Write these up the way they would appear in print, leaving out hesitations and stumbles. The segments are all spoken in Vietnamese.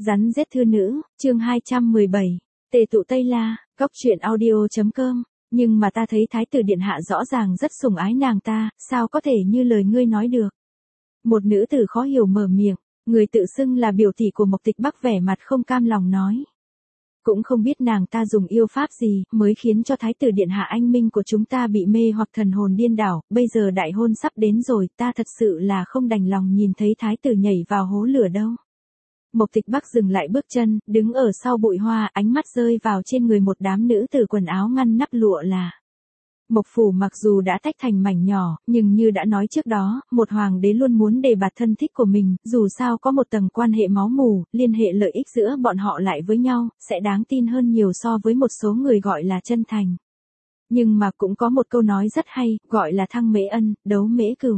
Rắn rết thư nữ, chương 217. Tề tụ Tây La, Cóc truyện audio.com. Nhưng mà ta thấy thái tử điện hạ rõ ràng rất sủng ái nàng ta, sao có thể như lời ngươi nói được. Một nữ tử khó hiểu mở miệng, người tự xưng là biểu tỷ của Mộc Tịch Bắc vẻ mặt không cam lòng nói. Cũng không biết nàng ta dùng yêu pháp gì, mới khiến cho thái tử điện hạ anh minh của chúng ta bị mê hoặc thần hồn điên đảo, bây giờ đại hôn sắp đến rồi, ta thật sự là không đành lòng nhìn thấy thái tử nhảy vào hố lửa đâu. Mộc Tịch Bắc dừng lại bước chân, đứng ở sau bụi hoa, ánh mắt rơi vào trên người một đám nữ tử quần áo ngăn nắp lụa là. Mộc phủ mặc dù đã tách thành mảnh nhỏ, nhưng như đã nói trước đó, một hoàng đế luôn muốn đề bạt thân thích của mình, dù sao có một tầng quan hệ máu mủ, liên hệ lợi ích giữa bọn họ lại với nhau, sẽ đáng tin hơn nhiều so với một số người gọi là chân thành. Nhưng mà cũng có một câu nói rất hay, gọi là thăng mễ ân, đấu mễ cừu.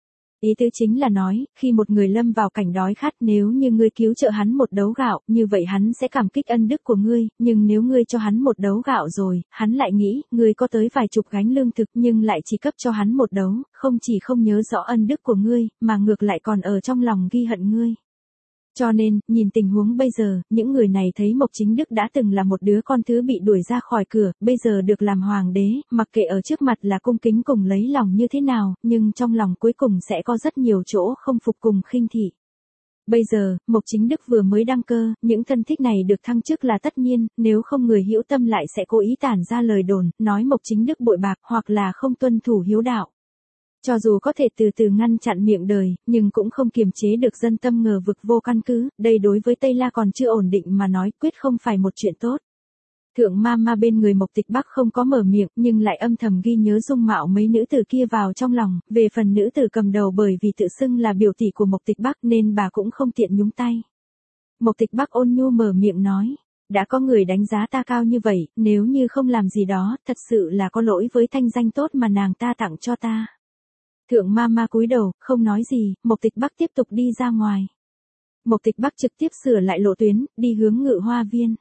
Ý tứ chính là nói, khi một người lâm vào cảnh đói khát, nếu như ngươi cứu trợ hắn một đấu gạo, như vậy hắn sẽ cảm kích ân đức của ngươi, nhưng nếu ngươi cho hắn một đấu gạo rồi, hắn lại nghĩ, ngươi có tới vài chục gánh lương thực nhưng lại chỉ cấp cho hắn một đấu, không chỉ không nhớ rõ ân đức của ngươi, mà ngược lại còn ở trong lòng ghi hận ngươi. Cho nên, nhìn tình huống bây giờ, những người này thấy Mộc Chính Đức đã từng là một đứa con thứ bị đuổi ra khỏi cửa, bây giờ được làm hoàng đế, mặc kệ ở trước mặt là cung kính cùng lấy lòng như thế nào, nhưng trong lòng cuối cùng sẽ có rất nhiều chỗ không phục cùng khinh thị. Bây giờ, Mộc Chính Đức vừa mới đăng cơ, những thân thích này được thăng chức là tất nhiên, nếu không người hữu tâm lại sẽ cố ý tản ra lời đồn, nói Mộc Chính Đức bội bạc hoặc là không tuân thủ hiếu đạo. Cho dù có thể từ từ ngăn chặn miệng đời, nhưng cũng không kiềm chế được dân tâm ngờ vực vô căn cứ, đây đối với Tây La còn chưa ổn định mà nói quyết không phải một chuyện tốt. Thượng ma bên người Mộc Tịch Bắc không có mở miệng nhưng lại âm thầm ghi nhớ dung mạo mấy nữ tử kia vào trong lòng, về phần nữ tử cầm đầu bởi vì tự xưng là biểu tỷ của Mộc Tịch Bắc nên bà cũng không tiện nhúng tay. Mộc Tịch Bắc ôn nhu mở miệng nói, đã có người đánh giá ta cao như vậy, nếu như không làm gì đó, thật sự là có lỗi với thanh danh tốt mà nàng ta tặng cho ta. Thượng ma cúi đầu, không nói gì, Mộc Tịch Bắc tiếp tục đi ra ngoài. Mộc Tịch Bắc trực tiếp sửa lại lộ tuyến, đi hướng Ngự Hoa Viên.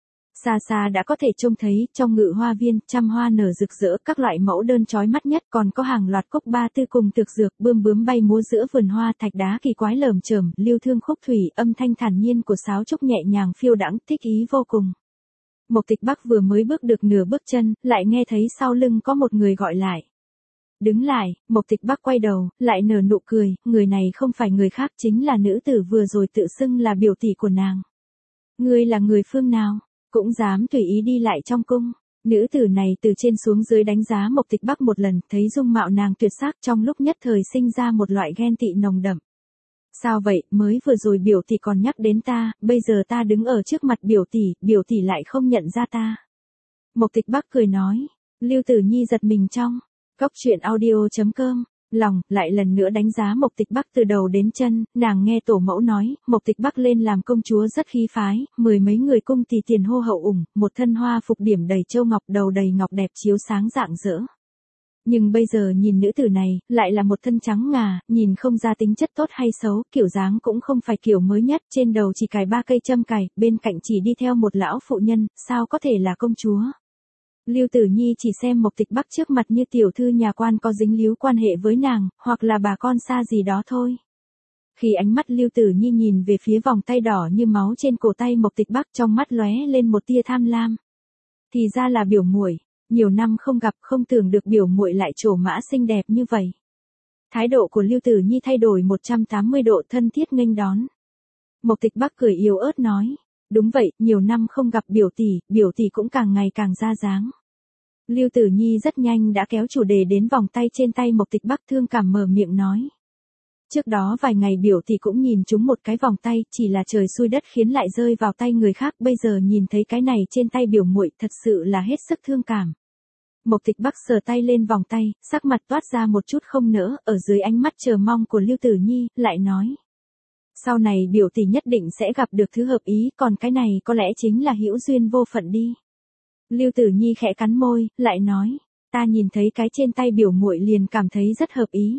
Xa xa đã có thể trông thấy, trong Ngự Hoa Viên, trăm hoa nở rực rỡ, các loại mẫu đơn chói mắt nhất, còn có hàng loạt cốc ba tư cùng thực dược, bướm bay múa giữa vườn hoa, thạch đá kỳ quái lởm chởm, lưu thương khúc thủy, âm thanh thản nhiên của sáo trúc nhẹ nhàng phiêu đãng, thích ý vô cùng. Mộc Tịch Bắc vừa mới bước được nửa bước chân, lại nghe thấy sau lưng có một người gọi lại. Đứng lại, Mộc Tịch Bắc quay đầu, lại nở nụ cười, người này không phải người khác chính là nữ tử vừa rồi tự xưng là biểu tỷ của nàng. Ngươi là người phương nào, cũng dám tùy ý đi lại trong cung. Nữ tử này từ trên xuống dưới đánh giá Mộc Tịch Bắc một lần, thấy dung mạo nàng tuyệt sắc trong lúc nhất thời sinh ra một loại ghen tị nồng đậm. Sao vậy, mới vừa rồi biểu tỷ còn nhắc đến ta, bây giờ ta đứng ở trước mặt biểu tỷ lại không nhận ra ta. Mộc Tịch Bắc cười nói, Lưu Tử Nhi giật mình trong. Cóc truyện audio.com, lòng, lại lần nữa đánh giá Mộc Tịch Bắc từ đầu đến chân, nàng nghe tổ mẫu nói, Mộc Tịch Bắc lên làm công chúa rất khí phái, mười mấy người cung tỳ tiền hô hậu ủng, một thân hoa phục điểm đầy châu ngọc đầu đầy ngọc đẹp chiếu sáng rạng rỡ. Nhưng bây giờ nhìn nữ tử này, lại là một thân trắng ngà, nhìn không ra tính chất tốt hay xấu, kiểu dáng cũng không phải kiểu mới nhất, trên đầu chỉ cài 3 cây châm cài, bên cạnh chỉ đi theo một lão phụ nhân, sao có thể là công chúa. Lưu Tử Nhi chỉ xem Mộc Tịch Bắc trước mặt như tiểu thư nhà quan có dính líu quan hệ với nàng, hoặc là bà con xa gì đó thôi. Khi ánh mắt Lưu Tử Nhi nhìn về phía vòng tay đỏ như máu trên cổ tay Mộc Tịch Bắc, trong mắt lóe lên một tia tham lam. Thì ra là biểu muội, nhiều năm không gặp, không tưởng được biểu muội lại trổ mã xinh đẹp như vậy. Thái độ của Lưu Tử Nhi thay đổi 180 độ, thân thiết nghênh đón. Mộc Tịch Bắc cười yếu ớt nói. Đúng vậy, nhiều năm không gặp biểu tỷ cũng càng ngày càng ra dáng. Lưu Tử Nhi rất nhanh đã kéo chủ đề đến vòng tay trên tay Mộc Tịch Bắc, thương cảm mở miệng nói. Trước đó vài ngày biểu tỷ cũng nhìn trúng một cái vòng tay, chỉ là trời xui đất khiến lại rơi vào tay người khác, bây giờ nhìn thấy cái này trên tay biểu muội, thật sự là hết sức thương cảm. Mộc Tịch Bắc sờ tay lên vòng tay, sắc mặt toát ra một chút không nỡ, ở dưới ánh mắt chờ mong của Lưu Tử Nhi, lại nói. Sau này biểu tỷ nhất định sẽ gặp được thứ hợp ý, còn cái này có lẽ chính là hữu duyên vô phận đi. Lưu Tử Nhi khẽ cắn môi, lại nói, ta nhìn thấy cái trên tay biểu muội liền cảm thấy rất hợp ý.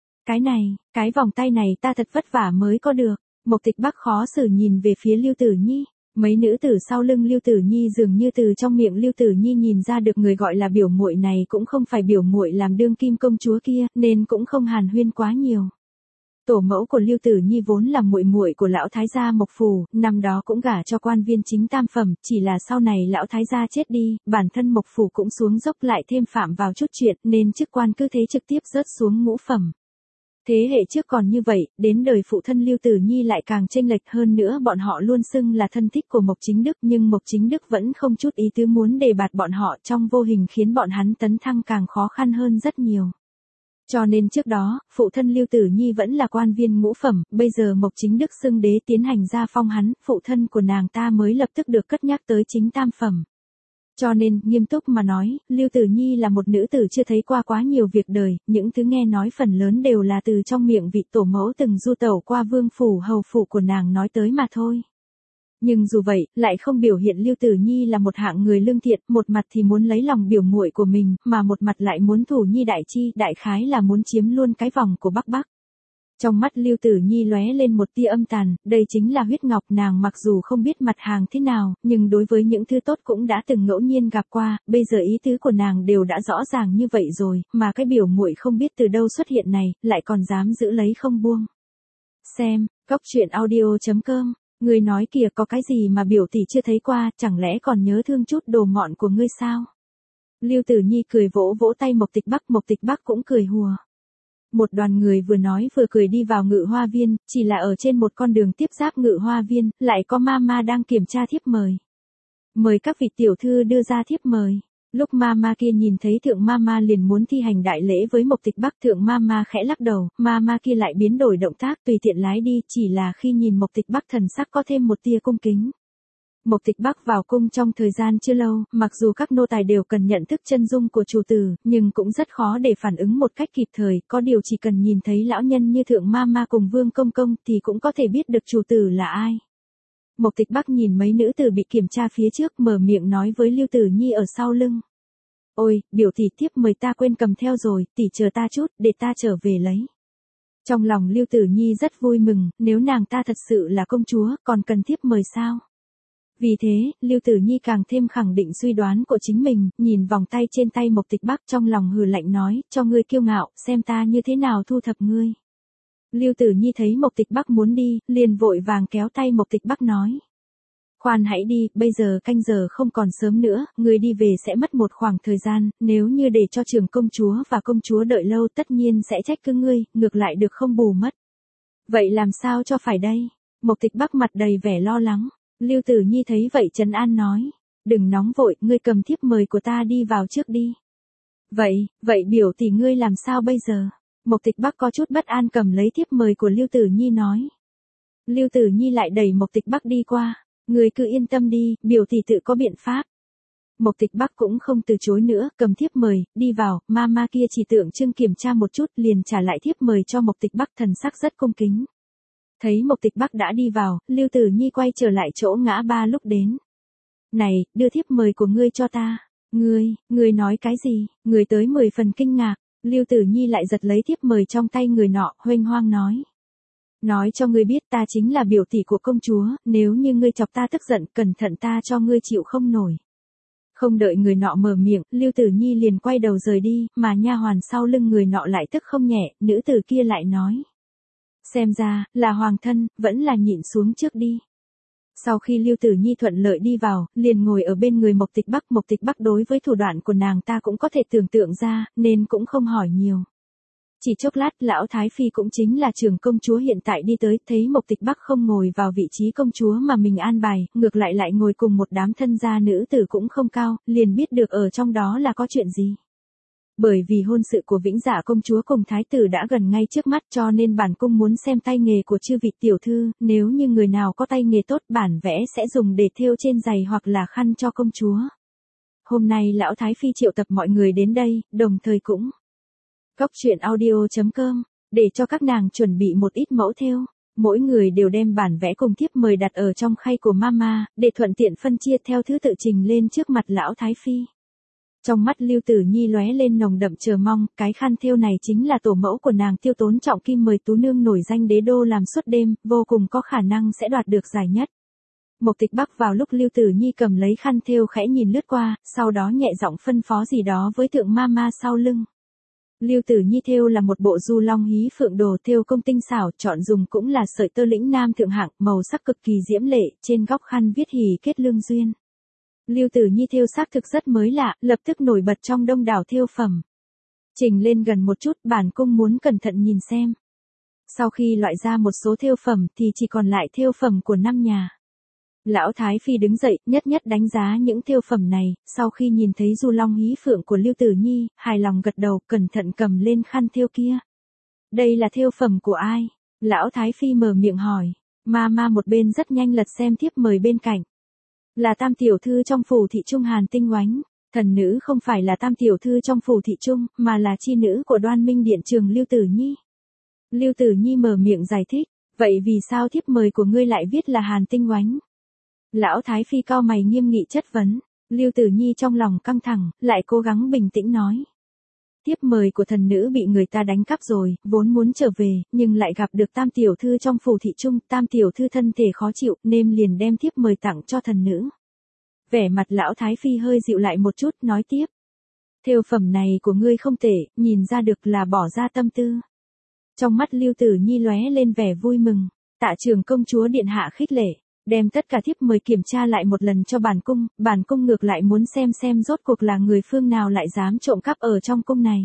Cái vòng tay này ta thật vất vả mới có được. Mộc Tịch Bắc khó xử nhìn về phía Lưu Tử Nhi. Mấy nữ tử sau lưng Lưu Tử Nhi dường như từ trong miệng Lưu Tử Nhi nhìn ra được người gọi là biểu muội này cũng không phải biểu muội làm đương kim công chúa kia, nên cũng không hàn huyên quá nhiều. Tổ mẫu của Lưu Tử Nhi vốn là muội muội của lão thái gia Mộc Phủ, năm đó cũng gả cho quan viên chính tam phẩm, chỉ là sau này lão thái gia chết đi, bản thân Mộc Phủ cũng xuống dốc lại thêm phạm vào chút chuyện, nên chức quan cứ thế trực tiếp rớt xuống ngũ phẩm. Thế hệ trước còn như vậy, đến đời phụ thân Lưu Tử Nhi lại càng chênh lệch hơn nữa, bọn họ luôn xưng là thân thích của Mộc Chính Đức, nhưng Mộc Chính Đức vẫn không chút ý tứ muốn đề bạt bọn họ, trong vô hình khiến bọn hắn tấn thăng càng khó khăn hơn rất nhiều. Cho nên trước đó, phụ thân Lưu Tử Nhi vẫn là quan viên ngũ phẩm, bây giờ Mộc Chính Đức xưng đế tiến hành gia phong hắn, phụ thân của nàng ta mới lập tức được cất nhắc tới chính tam phẩm. Cho nên, nghiêm túc mà nói, Lưu Tử Nhi là một nữ tử chưa thấy qua quá nhiều việc đời, những thứ nghe nói phần lớn đều là từ trong miệng vị tổ mẫu từng du tẩu qua vương phủ hầu phủ của nàng nói tới mà thôi. Nhưng dù vậy, lại không biểu hiện Lưu Tử Nhi là một hạng người lương thiện, một mặt thì muốn lấy lòng biểu muội của mình, mà một mặt lại muốn thủ nhi đại chi, đại khái là muốn chiếm luôn cái vòng của Bắc Bắc. Trong mắt Lưu Tử Nhi lóe lên một tia âm tàn, đây chính là huyết ngọc, nàng mặc dù không biết mặt hàng thế nào, nhưng đối với những thứ tốt cũng đã từng ngẫu nhiên gặp qua, bây giờ ý tứ của nàng đều đã rõ ràng như vậy rồi, mà cái biểu muội không biết từ đâu xuất hiện này, lại còn dám giữ lấy không buông. Xem, góc truyện audio.com. Ngươi nói kìa, có cái gì mà biểu tỷ chưa thấy qua, chẳng lẽ còn nhớ thương chút đồ mọn của ngươi sao? Lưu Tử Nhi cười vỗ vỗ tay Mộc Tịch Bắc cũng cười hùa. Một đoàn người vừa nói vừa cười đi vào Ngự Hoa Viên, chỉ là ở trên một con đường tiếp giáp Ngự Hoa Viên, lại có mama đang kiểm tra thiếp mời. Mời các vị tiểu thư đưa ra thiếp mời. Lúc mama kia nhìn thấy thượng mama liền muốn thi hành đại lễ với Mộc Tịch Bắc, thượng mama khẽ lắc đầu, mama kia lại biến đổi động tác tùy tiện lái đi, chỉ là khi nhìn Mộc Tịch Bắc thần sắc có thêm một tia cung kính. Mộc Tịch Bắc vào cung trong thời gian chưa lâu, mặc dù các nô tài đều cần nhận thức chân dung của chủ tử, nhưng cũng rất khó để phản ứng một cách kịp thời, có điều chỉ cần nhìn thấy lão nhân như thượng mama cùng Vương Công Công thì cũng có thể biết được chủ tử là ai. Mộc Tịch Bắc nhìn mấy nữ tử bị kiểm tra phía trước, mở miệng nói với Lưu Tử Nhi ở sau lưng. Ôi, biểu tỷ thiếp mời ta quên cầm theo rồi, tỷ chờ ta chút, để ta trở về lấy. Trong lòng Lưu Tử Nhi rất vui mừng, nếu nàng ta thật sự là công chúa, còn cần thiếp mời sao? Vì thế, Lưu Tử Nhi càng thêm khẳng định suy đoán của chính mình, nhìn vòng tay trên tay Mộc Tịch Bắc trong lòng hừ lạnh nói, cho ngươi kiêu ngạo, xem ta như thế nào thu thập ngươi. Lưu Tử Nhi thấy Mộc Tịch Bắc muốn đi, liền vội vàng kéo tay Mộc Tịch Bắc nói. Khoan hãy đi, bây giờ canh giờ không còn sớm nữa, ngươi đi về sẽ mất một khoảng thời gian, nếu như để cho trưởng công chúa và công chúa đợi lâu tất nhiên sẽ trách cứ ngươi, ngược lại được không bù mất. Vậy làm sao cho phải đây? Mộc Tịch Bắc mặt đầy vẻ lo lắng. Lưu Tử Nhi thấy vậy trấn an nói. Đừng nóng vội, ngươi cầm thiếp mời của ta đi vào trước đi. Vậy biểu tỷ ngươi làm sao bây giờ? Mộc Tịch Bắc có chút bất an cầm lấy thiếp mời của Lưu Tử Nhi nói. Lưu Tử Nhi lại đẩy Mộc Tịch Bắc đi qua. Ngươi cứ yên tâm đi, biểu tỷ tự có biện pháp. Mộc Tịch Bắc cũng không từ chối nữa, cầm thiếp mời, đi vào, mama kia chỉ tượng trưng kiểm tra một chút liền trả lại thiếp mời cho Mộc Tịch Bắc, thần sắc rất cung kính. Thấy Mộc Tịch Bắc đã đi vào, Lưu Tử Nhi quay trở lại chỗ ngã ba lúc đến. Này, đưa thiếp mời của ngươi cho ta. Ngươi nói cái gì? Người tới 10 phần kinh ngạc. Lưu Tử Nhi lại giật lấy thiếp mời trong tay người nọ, huênh hoang nói. Nói cho ngươi biết ta chính là biểu tỷ của công chúa, nếu như ngươi chọc ta tức giận, cẩn thận ta cho ngươi chịu không nổi. Không đợi người nọ mở miệng, Lưu Tử Nhi liền quay đầu rời đi, mà nha hoàn sau lưng người nọ lại tức không nhẹ, nữ tử kia lại nói. Xem ra, là hoàng thân, vẫn là nhịn xuống trước đi. Sau khi Lưu Tử Nhi thuận lợi đi vào, liền ngồi ở bên người Mộc Tịch Bắc đối với thủ đoạn của nàng ta cũng có thể tưởng tượng ra, nên cũng không hỏi nhiều. Chỉ chốc lát, lão Thái Phi cũng chính là trưởng công chúa hiện tại đi tới, thấy Mộc Tịch Bắc không ngồi vào vị trí công chúa mà mình an bài, ngược lại ngồi cùng một đám thân gia nữ tử cũng không cao, liền biết được ở trong đó là có chuyện gì. Bởi vì hôn sự của Vĩnh Dạ công chúa cùng thái tử đã gần ngay trước mắt, cho nên bản cung muốn xem tay nghề của chư vị tiểu thư, nếu như người nào có tay nghề tốt bản vẽ sẽ dùng để thêu trên giày hoặc là khăn cho công chúa. Hôm nay lão Thái Phi triệu tập mọi người đến đây, đồng thời cũng góc truyện audio.com, để cho các nàng chuẩn bị một ít mẫu thêu. Mỗi người đều đem bản vẽ cùng thiếp mời đặt ở trong khay của mama, để thuận tiện phân chia theo thứ tự trình lên trước mặt lão Thái Phi. Trong mắt Lưu Tử Nhi lóe lên nồng đậm chờ mong, cái khăn thêu này chính là tổ mẫu của nàng Tiêu Tốn trọng kim mời tú nương nổi danh đế đô làm suốt đêm, vô cùng có khả năng sẽ đoạt được giải nhất. Mộc Tịch Bắc vào lúc Lưu Tử Nhi cầm lấy khăn thêu khẽ nhìn lướt qua, sau đó nhẹ giọng phân phó gì đó với thượng mama sau lưng. Lưu Tử Nhi thêu là một bộ du long hí phượng đồ thêu công tinh xảo, chọn dùng cũng là sợi tơ lĩnh nam thượng hạng, màu sắc cực kỳ diễm lệ, trên góc khăn viết hỷ kết lương duyên. Lưu Tử Nhi thêu xác thực rất mới lạ, lập tức nổi bật trong đông đảo thêu phẩm. Trình lên gần một chút, bản cung muốn cẩn thận nhìn xem. Sau khi loại ra một số thêu phẩm thì chỉ còn lại thêu phẩm của năm nhà. Lão Thái Phi đứng dậy, nhất nhất đánh giá những thêu phẩm này, sau khi nhìn thấy du long hí phượng của Lưu Tử Nhi, hài lòng gật đầu, cẩn thận cầm lên khăn thêu kia. Đây là thêu phẩm của ai? Lão Thái Phi mở miệng hỏi. Ma một bên rất nhanh lật xem thiếp mời bên cạnh. Là tam tiểu thư trong phủ thị trung Hàn Tinh Oánh. Thần nữ không phải là tam tiểu thư trong phủ thị trung, mà là chi nữ của Đoan Minh Điện Trường Lưu Tử Nhi. Lưu Tử Nhi mở miệng giải thích. Vậy vì sao thiếp mời của ngươi lại viết là Hàn Tinh Oánh? Lão Thái Phi cau mày nghiêm nghị chất vấn. Lưu Tử Nhi trong lòng căng thẳng, lại cố gắng bình tĩnh nói. Thiếp mời của thần nữ bị người ta đánh cắp rồi, vốn muốn trở về, nhưng lại gặp được tam tiểu thư trong phủ thị trung, tam tiểu thư thân thể khó chịu, nên liền đem thiếp mời tặng cho thần nữ. Vẻ mặt lão Thái Phi hơi dịu lại một chút, nói tiếp. Thêu phẩm này của ngươi không tệ, nhìn ra được là bỏ ra tâm tư. Trong mắt Lưu Tử Nhi lóe lên vẻ vui mừng. Tạ Trường công chúa điện hạ khích lệ, đem tất cả thiếp mời kiểm tra lại một lần cho bản cung ngược lại muốn xem rốt cuộc là người phương nào lại dám trộm cắp ở trong cung này.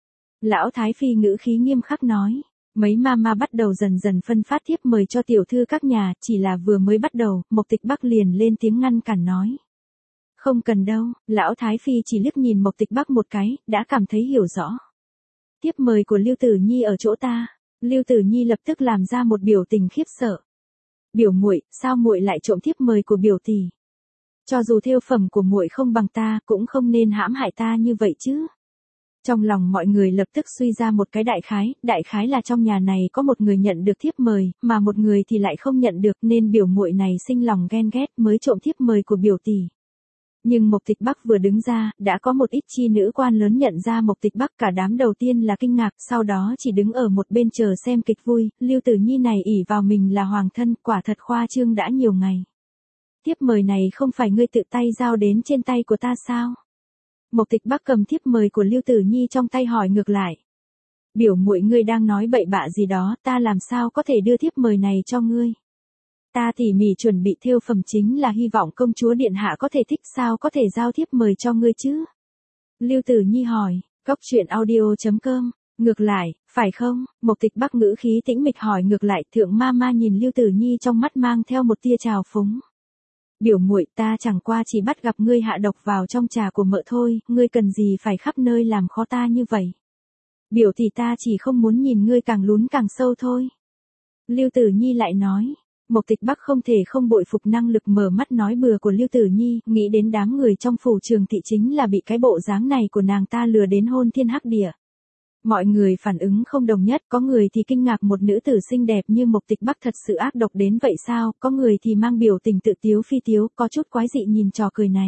Lão Thái Phi ngữ khí nghiêm khắc nói, mấy ma bắt đầu dần dần phân phát thiếp mời cho tiểu thư các nhà, chỉ là vừa mới bắt đầu, Mộc Tịch Bắc liền lên tiếng ngăn cản nói. Không cần đâu, Lão Thái Phi chỉ liếc nhìn Mộc Tịch Bắc một cái, đã cảm thấy hiểu rõ. Thiếp mời của Lưu Tử Nhi ở chỗ ta. Lưu Tử Nhi lập tức làm ra một biểu tình khiếp sợ. Biểu muội, sao muội lại trộm thiếp mời của biểu tỷ? Cho dù thêu phẩm của muội không bằng ta, cũng không nên hãm hại ta như vậy chứ. Trong lòng mọi người lập tức suy ra một cái đại khái là trong nhà này có một người nhận được thiếp mời, mà một người thì lại không nhận được, nên biểu muội này sinh lòng ghen ghét mới trộm thiếp mời của biểu tỷ. Nhưng Mộc Tịch Bắc vừa đứng ra, đã có một ít chi nữ quan lớn nhận ra Mộc Tịch Bắc, cả đám đầu tiên là kinh ngạc, sau đó chỉ đứng ở một bên chờ xem kịch vui. Lưu Tử Nhi này ỷ vào mình là hoàng thân, quả thật khoa trương đã nhiều ngày. Thiếp mời này không phải ngươi tự tay giao đến trên tay của ta sao? Mộc Tịch Bắc cầm thiếp mời của Lưu Tử Nhi trong tay hỏi ngược lại. Biểu muội ngươi đang nói bậy bạ gì đó, ta làm sao có thể đưa thiếp mời này cho ngươi? Ta tỉ mỉ chuẩn bị thêu phẩm chính là hy vọng công chúa điện hạ có thể thích, sao có thể giao thiếp mời cho ngươi chứ? Lưu Tử Nhi hỏi. Goctruyện.audio.com. Ngược lại, phải không? Mộc Tịch Bắc ngữ khí tĩnh mịch hỏi ngược lại. Thượng ma nhìn Lưu Tử Nhi trong mắt mang theo một tia trào phúng. Biểu muội, ta chẳng qua chỉ bắt gặp ngươi hạ độc vào trong trà của mợ thôi, ngươi cần gì phải khắp nơi làm khó ta như vậy? Biểu tỷ ta chỉ không muốn nhìn ngươi càng lún càng sâu thôi. Lưu Tử Nhi lại nói. Mộc Tịch Bắc không thể không bội phục năng lực mở mắt nói bừa của Lưu Tử Nhi, nghĩ đến đám người trong phủ Trường thị chính là bị cái bộ dáng này của nàng ta lừa đến hôn thiên hắc địa. Mọi người phản ứng không đồng nhất, có người thì kinh ngạc một nữ tử xinh đẹp như Mộc Tịch Bắc thật sự ác độc đến vậy sao, có người thì mang biểu tình tự tiếu phi tiếu, có chút quái dị nhìn trò cười này.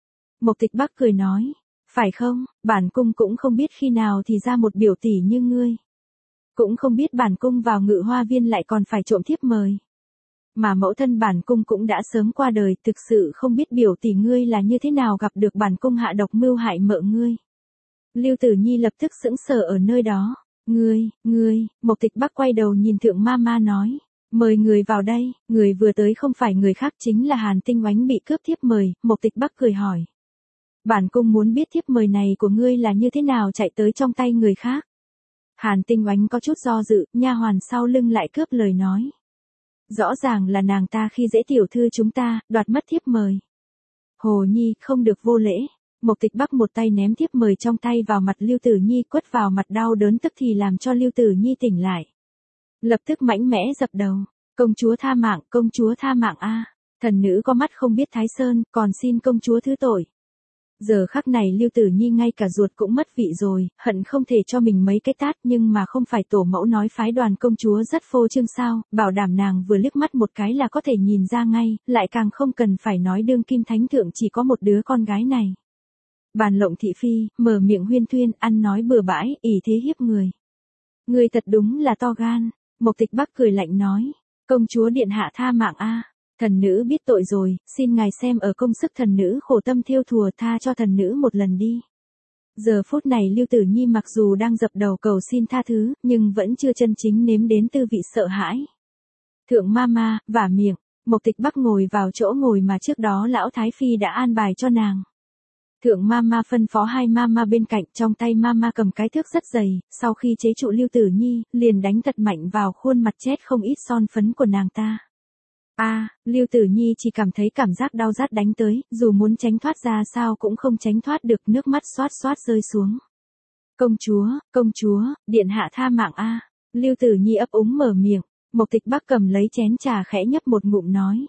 Mộc Tịch Bắc cười nói, phải không, bản cung cũng không biết khi nào thì ra một biểu tỷ như ngươi. Cũng không biết bản cung vào Ngự Hoa Viên lại còn phải trộm thiếp mời. Mà mẫu thân bản cung cũng đã sớm qua đời, thực sự không biết biểu tỷ ngươi là như thế nào gặp được bản cung hạ độc mưu hại mợ ngươi. Lưu Tử Nhi lập tức sững sờ ở nơi đó. Ngươi, Mộc Tịch Bắc quay đầu nhìn Thượng ma nói. Mời người vào đây, người vừa tới không phải người khác chính là Hàn Tinh Oánh bị cướp thiếp mời. Mộc Tịch Bắc cười hỏi. Bản cung muốn biết thiếp mời này của ngươi là như thế nào chạy tới trong tay người khác. Hàn Tinh Oánh có chút do dự, nha hoàn sau lưng lại cướp lời nói. Rõ ràng là nàng ta khi dễ tiểu thư chúng ta, đoạt mất thiếp mời. Hồ Nhi, không được vô lễ. Mộc Tịch Bắc một tay ném thiếp mời trong tay vào mặt Lưu Tử Nhi, quất vào mặt đau đớn tức thì làm cho Lưu Tử Nhi tỉnh lại. Lập tức mãnh mẽ dập đầu. Công chúa tha mạng a. Thần nữ có mắt không biết Thái Sơn, còn xin công chúa thứ tội. Giờ khắc này Lưu Tử Nhi ngay cả ruột cũng mất vị rồi, hận không thể cho mình mấy cái tát, nhưng mà không phải tổ mẫu nói phái đoàn công chúa rất phô trương sao, bảo đảm nàng vừa liếc mắt một cái là có thể nhìn ra ngay, lại càng không cần phải nói đương kim thánh thượng chỉ có một đứa con gái này. Bàn Lộng thị phi, mở miệng huyên thuyên, ăn nói bừa bãi, ỷ thế hiếp người. Người thật đúng là to gan. Mộc Tịch Bắc cười lạnh nói, công chúa điện hạ tha mạng a. Thần nữ biết tội rồi, xin ngài xem ở công sức thần nữ khổ tâm thêu thùa, tha cho thần nữ một lần đi. Giờ phút này Lưu Tử Nhi mặc dù đang dập đầu cầu xin tha thứ, nhưng vẫn chưa chân chính nếm đến tư vị sợ hãi. Thượng Mama, vả miệng, Mộc Tịch Bắc ngồi vào chỗ ngồi mà trước đó lão Thái Phi đã an bài cho nàng. Thượng Mama phân phó hai Mama bên cạnh, trong tay Mama cầm cái thước rất dày, sau khi chế trụ Lưu Tử Nhi, liền đánh thật mạnh vào khuôn mặt chết không ít son phấn của nàng ta. Lưu Tử Nhi chỉ cảm thấy cảm giác đau rát đánh tới, dù muốn tránh thoát ra sao cũng không tránh thoát được, nước mắt xoát xoát rơi xuống. Công chúa, điện hạ tha mạng a. Lưu Tử Nhi ấp úng mở miệng, Mộc Tịch Bắc cầm lấy chén trà khẽ nhấp một ngụm nói.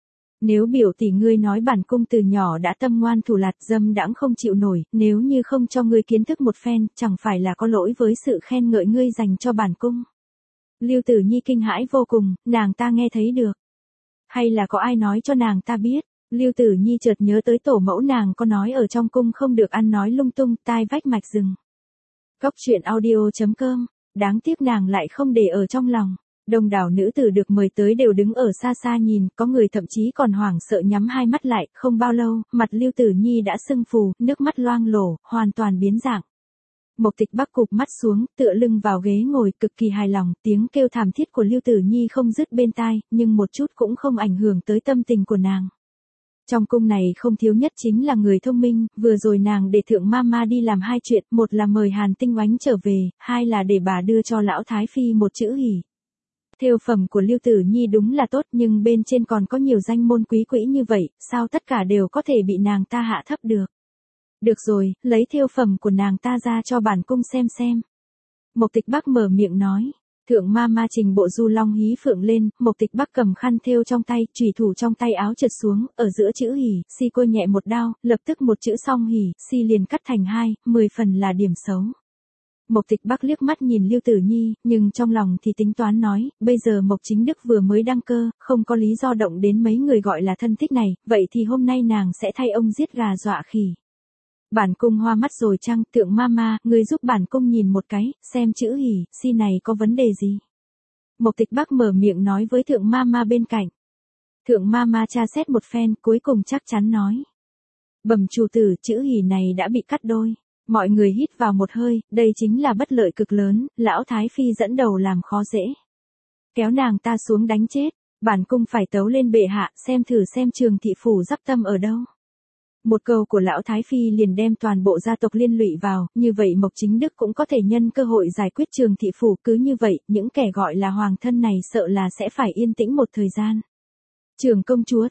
Nếu biểu tỷ ngươi nói bản cung từ nhỏ đã tâm ngoan thủ lạt dâm đãng không chịu nổi, nếu như không cho ngươi kiến thức một phen, chẳng phải là có lỗi với sự khen ngợi ngươi dành cho bản cung. Lưu Tử Nhi kinh hãi vô cùng, nàng ta nghe thấy được. Hay là có ai nói cho nàng ta biết? Lưu Tử Nhi chợt nhớ tới tổ mẫu nàng có nói ở trong cung không được ăn nói lung tung, tai vách mạch rừng. Cốc truyện audio.com, đáng tiếc nàng lại không để ở trong lòng. Đông đảo nữ tử được mời tới đều đứng ở xa xa nhìn, có người thậm chí còn hoảng sợ nhắm hai mắt lại, không bao lâu, mặt Lưu Tử Nhi đã sưng phù, nước mắt loang lổ, hoàn toàn biến dạng. Mộc Tịch Bắc cụp mắt xuống, tựa lưng vào ghế ngồi, cực kỳ hài lòng, tiếng kêu thảm thiết của Lưu Tử Nhi không dứt bên tai, nhưng một chút cũng không ảnh hưởng tới tâm tình của nàng. Trong cung này không thiếu nhất chính là người thông minh, vừa rồi nàng để Thượng Mama đi làm hai chuyện, một là mời Hàn Tinh Oánh trở về, hai là để bà đưa cho lão Thái Phi một chữ hỉ. Thêu phẩm của Lưu Tử Nhi đúng là tốt, nhưng bên trên còn có nhiều danh môn quý quỹ như vậy, sao tất cả đều có thể bị nàng ta hạ thấp được. Được rồi, lấy thêu phẩm của nàng ta ra cho bản cung xem. Mộc Tịch Bắc mở miệng nói. Thượng Mama trình bộ du long hí phượng lên, Mộc Tịch Bắc cầm khăn thêu trong tay, chùy thủ trong tay áo trượt xuống, ở giữa chữ hỉ, si cô nhẹ một đao, lập tức một chữ song hỉ, si liền cắt thành hai, 10 phần là điểm xấu. Mộc Tịch Bắc liếc mắt nhìn Lưu Tử Nhi, nhưng trong lòng thì tính toán nói, bây giờ Mộc Chính Đức vừa mới đăng cơ, không có lý do động đến mấy người gọi là thân thích này, vậy thì hôm nay nàng sẽ thay ông giết gà dọa khỉ. Bản cung hoa mắt rồi chăng? Thượng Mama, người giúp bản cung nhìn một cái, xem chữ hỉ, si này có vấn đề gì? Mộc Tịch Bắc mở miệng nói với Thượng Mama bên cạnh. Thượng Mama tra xét một phen, cuối cùng chắc chắn nói. Bẩm chủ tử, chữ hỉ này đã bị cắt đôi. Mọi người hít vào một hơi, đây chính là bất lợi cực lớn, lão Thái Phi dẫn đầu làm khó dễ. Kéo nàng ta xuống đánh chết, bản cung phải tấu lên bệ hạ, xem thử xem Trường thị phủ dắp tâm ở đâu. Một câu của lão Thái Phi liền đem toàn bộ gia tộc liên lụy vào, như vậy Mộc Chính Đức cũng có thể nhân cơ hội giải quyết Trường thị phủ, cứ như vậy, những kẻ gọi là hoàng thân này sợ là sẽ phải yên tĩnh một thời gian. Trưởng công chúa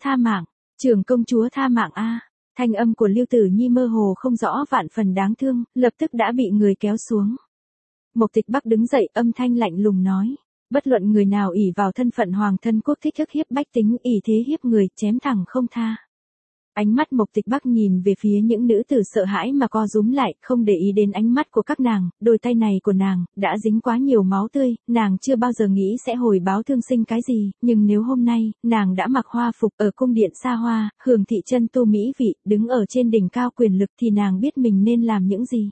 tha mạng a. Thanh âm của Lưu Tử Nhi mơ hồ không rõ vạn phần đáng thương, lập tức đã bị người kéo xuống. Mộc Tịch Bắc đứng dậy, âm thanh lạnh lùng nói, bất luận người nào ỷ vào thân phận hoàng thân quốc thích ức hiếp bách tính, ỷ thế hiếp người, chém thẳng không tha. Ánh mắt Mộc Tịch Bắc nhìn về phía những nữ tử sợ hãi mà co rúm lại, không để ý đến ánh mắt của các nàng, đôi tay này của nàng, đã dính quá nhiều máu tươi, nàng chưa bao giờ nghĩ sẽ hồi báo thương sinh cái gì, nhưng nếu hôm nay, nàng đã mặc hoa phục ở cung điện xa hoa, hưởng thị chân tu mỹ vị, đứng ở trên đỉnh cao quyền lực thì nàng biết mình nên làm những gì.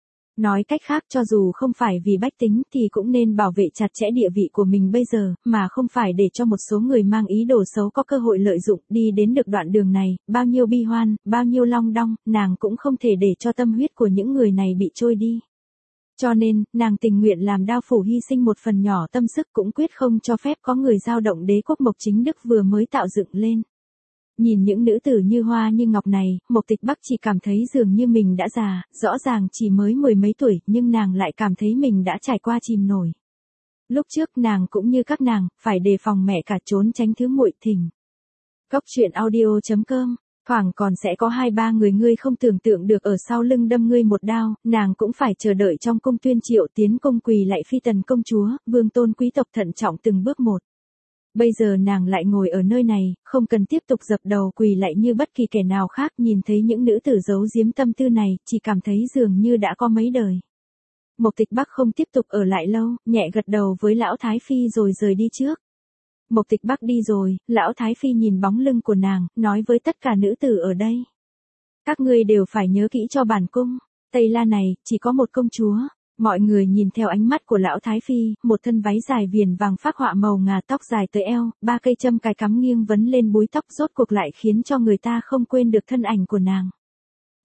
Nói cách khác, cho dù không phải vì bách tính thì cũng nên bảo vệ chặt chẽ địa vị của mình bây giờ, mà không phải để cho một số người mang ý đồ xấu có cơ hội lợi dụng. Đi đến được đoạn đường này, bao nhiêu bi hoan, bao nhiêu long đong, nàng cũng không thể để cho tâm huyết của những người này bị trôi đi. Cho nên, nàng tình nguyện làm đao phủ hy sinh một phần nhỏ tâm sức, cũng quyết không cho phép có người dao động đế quốc Mộc Chính Đức vừa mới tạo dựng lên. Nhìn những nữ tử như hoa như ngọc này, Mộc Tịch Bắc chỉ cảm thấy dường như mình đã già, rõ ràng chỉ mới 10 mấy tuổi, nhưng nàng lại cảm thấy mình đã trải qua chìm nổi. Lúc trước nàng cũng như các nàng, phải đề phòng mẹ cả trốn tránh thứ muội thình. Cốc truyện audio.com, thoảng còn sẽ có 2-3 người ngươi không tưởng tượng được ở sau lưng đâm ngươi một đao, nàng cũng phải chờ đợi trong cung tuyên triệu tiến công quỳ lạy phi tần công chúa, vương tôn quý tộc thận trọng từng bước một. Bây giờ nàng lại ngồi ở nơi này, không cần tiếp tục dập đầu quỳ lạy như bất kỳ kẻ nào khác, nhìn thấy những nữ tử giấu giếm tâm tư này, chỉ cảm thấy dường như đã có mấy đời. Mộc Tịch Bắc không tiếp tục ở lại lâu, nhẹ gật đầu với lão Thái Phi rồi rời đi trước. Mộc Tịch Bắc đi rồi, lão Thái Phi nhìn bóng lưng của nàng, nói với tất cả nữ tử ở đây. Các ngươi đều phải nhớ kỹ cho bản cung, Tây La này, chỉ có một công chúa. Mọi người nhìn theo ánh mắt của lão Thái Phi, một thân váy dài viền vàng phác họa màu ngà, tóc dài tới eo, 3 cây châm cài cắm nghiêng vấn lên búi tóc, rốt cuộc lại khiến cho người ta không quên được thân ảnh của nàng.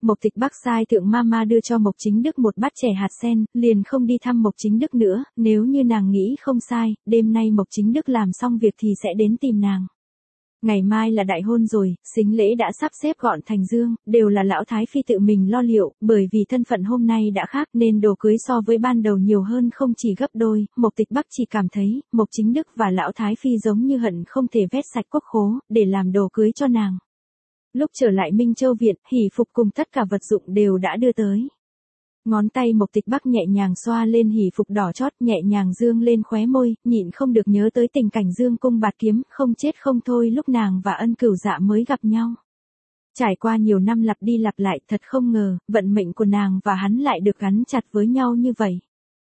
Mộc Tịch Bắc sai thượng mama đưa cho Mộc Chính Đức một bát chè hạt sen, liền không đi thăm Mộc Chính Đức nữa, nếu như nàng nghĩ không sai, đêm nay Mộc Chính Đức làm xong việc thì sẽ đến tìm nàng. Ngày mai là đại hôn rồi, sính lễ đã sắp xếp gọn thành dương, đều là lão thái phi tự mình lo liệu, bởi vì thân phận hôm nay đã khác nên đồ cưới so với ban đầu nhiều hơn không chỉ gấp đôi, Mộc Tịch Bắc chỉ cảm thấy, Mộc Chính Đức và lão thái phi giống như hận không thể vét sạch quốc khố, để làm đồ cưới cho nàng. Lúc trở lại Minh Châu Viện, hỷ phục cùng tất cả vật dụng đều đã đưa tới. Ngón tay Mộc Tịch Bắc nhẹ nhàng xoa lên hỷ phục đỏ chót, nhẹ nhàng dương lên khóe môi, nhịn không được nhớ tới tình cảnh dương cung bạt kiếm, không chết không thôi lúc nàng và Ân Cửu Dạ mới gặp nhau. Trải qua nhiều năm lặp đi lặp lại, thật không ngờ, vận mệnh của nàng và hắn lại được gắn chặt với nhau như vậy.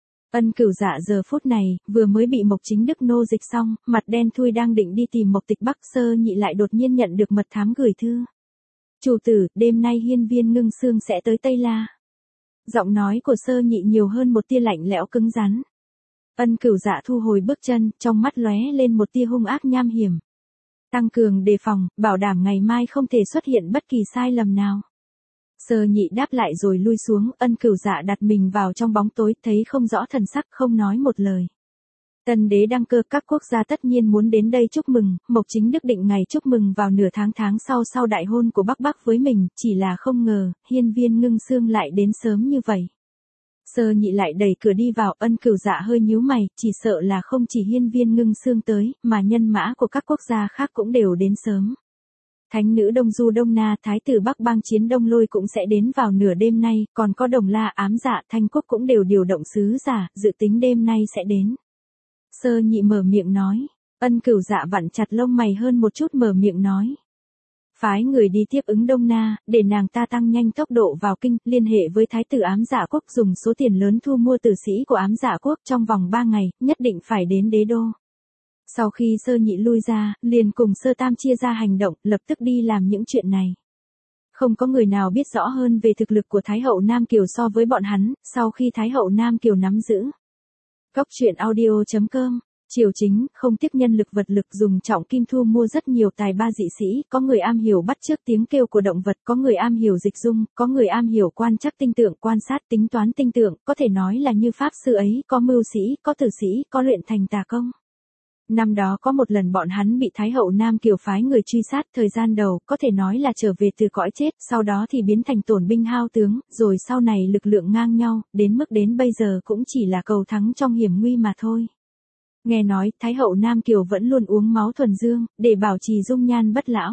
Ân Cửu Dạ giờ phút này, vừa mới bị Mộc Chính Đức nô dịch xong, mặt đen thui đang định đi tìm Mộc Tịch Bắc, Sơ Nhị lại đột nhiên nhận được mật thám gửi thư. Chủ tử, đêm nay Hiên Viên Ngưng Sương sẽ tới Tây La. Giọng nói của Sơ Nhị nhiều hơn một tia lạnh lẽo cứng rắn. Ân Cửu Dạ thu hồi bước chân, trong mắt lóe lên một tia hung ác nham hiểm. Tăng cường đề phòng, bảo đảm ngày mai không thể xuất hiện bất kỳ sai lầm nào. Sơ Nhị đáp lại rồi lui xuống, Ân Cửu Dạ đặt mình vào trong bóng tối, thấy không rõ thần sắc, không nói một lời. Tân đế đăng cơ, các quốc gia tất nhiên muốn đến đây chúc mừng, Mộc Chính Đức định ngày chúc mừng vào nửa tháng sau đại hôn của Bắc Bắc với mình, chỉ là không ngờ, Hiên Viên Ngưng Sương lại đến sớm như vậy. Sơ Nhị lại đẩy cửa đi vào, Ân Cửu Dạ hơi nhíu mày, chỉ sợ là không chỉ Hiên Viên Ngưng Sương tới, mà nhân mã của các quốc gia khác cũng đều đến sớm. Thánh nữ Đông Du Đông Na, Thái tử Bắc Bang Chiến Đông Lôi cũng sẽ đến vào nửa đêm nay, còn có Đồng La, Ám Dạ, Thanh Quốc cũng đều điều động sứ giả, dự tính đêm nay sẽ đến. Sơ Nhị mở miệng nói, Ân Cửu Dạ vặn chặt lông mày hơn một chút mở miệng nói. Phái người đi tiếp ứng Đông Na, để nàng ta tăng nhanh tốc độ vào kinh, liên hệ với Thái tử Ám Dạ Quốc dùng số tiền lớn thu mua tử sĩ của Ám Dạ Quốc trong vòng 3 ngày, nhất định phải đến đế đô. Sau khi Sơ Nhị lui ra, liền cùng Sơ Tam chia ra hành động, lập tức đi làm những chuyện này. Không có người nào biết rõ hơn về thực lực của Thái hậu Nam Kiều so với bọn hắn, sau khi Thái hậu Nam Kiều nắm giữ. Góc truyện audio.com, triều chính, không tiếc nhân lực vật lực dùng trọng kim thu mua rất nhiều tài ba dị sĩ, có người am hiểu bắt chước tiếng kêu của động vật, có người am hiểu dịch dung, có người am hiểu quan trắc tinh tượng, quan sát tính toán tinh tượng, có thể nói là như pháp sư ấy, có mưu sĩ, có tử sĩ, có luyện thành tà công. Năm đó có một lần bọn hắn bị Thái hậu Nam Kiều phái người truy sát, thời gian đầu, có thể nói là trở về từ cõi chết, sau đó thì biến thành tổn binh hao tướng, rồi sau này lực lượng ngang nhau, đến mức đến bây giờ cũng chỉ là cầu thắng trong hiểm nguy mà thôi. Nghe nói, Thái hậu Nam Kiều vẫn luôn uống máu thuần dương, để bảo trì dung nhan bất lão.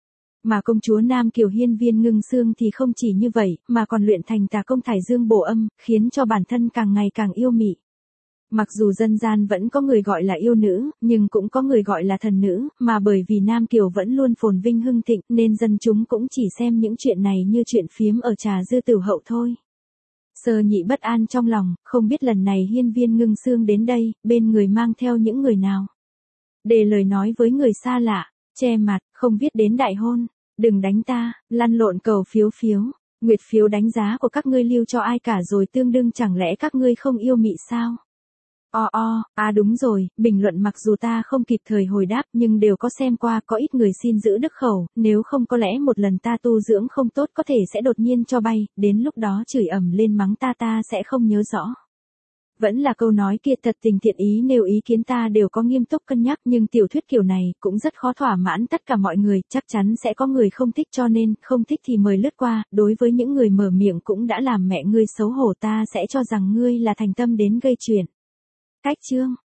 Mà công chúa Nam Kiều Hiên Viên Ngưng Sương thì không chỉ như vậy, mà còn luyện thành tà công thải dương bổ âm, khiến cho bản thân càng ngày càng yêu mị. Mặc dù dân gian vẫn có người gọi là yêu nữ, nhưng cũng có người gọi là thần nữ, mà bởi vì Nam Kiều vẫn luôn phồn vinh hưng thịnh, nên dân chúng cũng chỉ xem những chuyện này như chuyện phiếm ở trà dư tử hậu thôi. Sơ Nhị bất an trong lòng, không biết lần này Hiên Viên Ngưng Sương đến đây, bên người mang theo những người nào. Để lời nói với người xa lạ, che mặt, không biết đến đại hôn, đừng đánh ta, lăn lộn cầu phiếu phiếu, nguyệt phiếu đánh giá của các ngươi lưu cho ai cả rồi tương đương chẳng lẽ các ngươi không yêu mị sao? Đúng rồi, bình luận mặc dù ta không kịp thời hồi đáp nhưng đều có xem qua, có ít người xin giữ đức khẩu, nếu không có lẽ một lần ta tu dưỡng không tốt có thể sẽ đột nhiên cho bay, đến lúc đó chửi ầm lên mắng ta sẽ không nhớ rõ. Vẫn là câu nói kia, thật tình thiện ý, nêu ý kiến ta đều có nghiêm túc cân nhắc, nhưng tiểu thuyết kiểu này cũng rất khó thỏa mãn tất cả mọi người, chắc chắn sẽ có người không thích, cho nên không thích thì mời lướt qua, đối với những người mở miệng cũng đã làm mẹ ngươi xấu hổ, ta sẽ cho rằng ngươi là thành tâm đến gây chuyện. Cách chương